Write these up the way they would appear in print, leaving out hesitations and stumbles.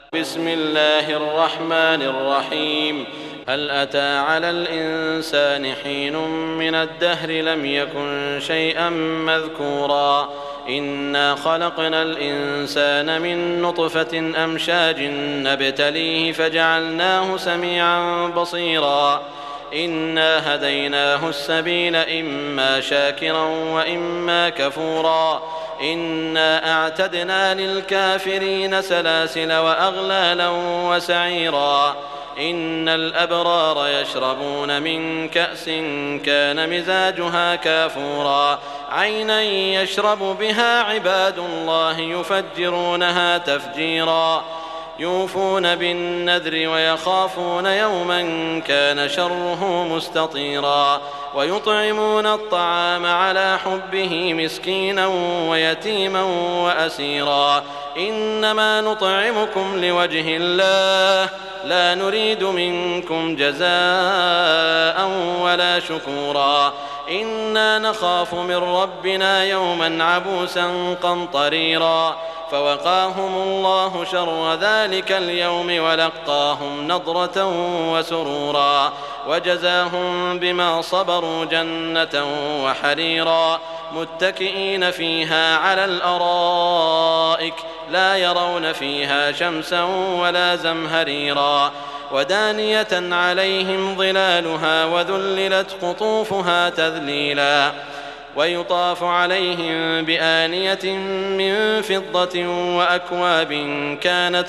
بسم الله الرحمن الرحيم. هل أتى على الإنسان حين من الدهر لم يكن شيئا مذكورا إنا خلقنا الإنسان من نطفة أمشاج نبتليه فجعلناه سميعا بصيرا إنا هديناه السبيل إما شاكرا وإما كفورا إنا أعتدنا للكافرين سلاسل وأغلالا وسعيرا إن الأبرار يشربون من كأس كان مزاجها كافورا عينا يشرب بها عباد الله يفجرونها تفجيرا يوفون بالنذر ويخافون يوما كان شره مستطيرا ويطعمون الطعام على حبه مسكينا ويتيما وأسيرا إنما نطعمكم لوجه الله لا نريد منكم جزاء ولا شكورا إنا نخاف من ربنا يوما عبوسا قمطريرا فوقاهم الله شر ذلك اليوم ولقاهم نضرة وسرورا وجزاهم بما صبروا جنة وحريرا متكئين فيها على الأرائك لا يرون فيها شمسا ولا زمهريرا ودانية عليهم ظلالها وذللت قطوفها تذليلا ويطاف عليهم بآنية من فضة وأكواب كانت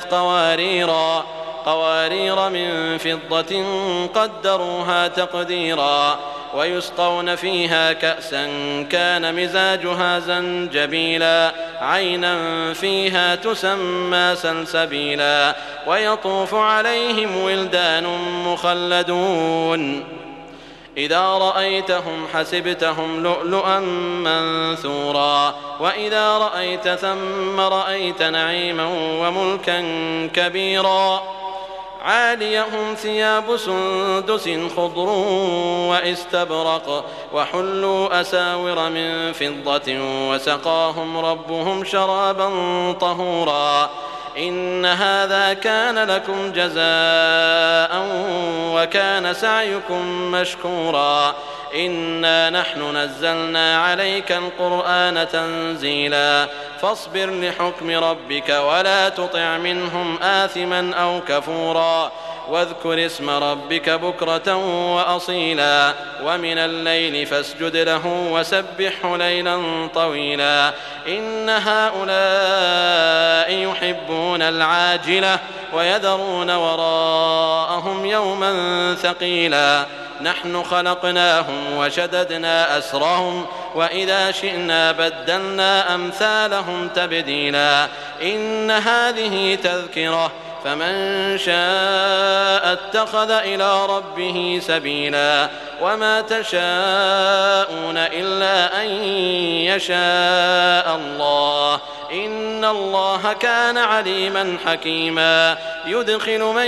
قوارير من فضة قدروها تقديرا ويسقون فيها كأسا كان مزاجها زنجبيلا عينا فيها تسمى سلسبيلا ويطوف عليهم ولدان مخلدون إذا رأيتهم حسبتهم لؤلؤا منثورا وإذا رأيت ثم رأيت نعيما وملكا كبيرا عاليهم ثياب سندس خضر واستبرق وحلوا أساور من فضة وسقاهم ربهم شرابا طهورا إن هذا كان لكم جزاء وكان سعيكم مشكورا إنا نحن نزلنا عليك القرآن تنزيلا فاصبر لحكم ربك ولا تطع منهم آثما أو كفورا واذكر اسم ربك بكرة وأصيلا ومن الليل فاسجد له وسبحه ليلا طويلا إن هؤلاء يحبون العاجلة ويذرون وراءهم يوما ثقيلا نحن خلقناهم وشددنا أسرهم وإذا شئنا بدلنا أمثالهم تبديلا إن هذه تذكرة فمن شاء اتخذ إلى ربه سبيلا وما تشاءون إلا أن يشاء الله إن الله كان عليما حكيما يدخل من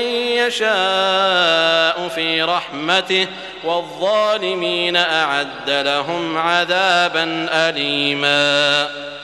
يشاء في رحمته والظالمين أعد لهم عذابا أليما.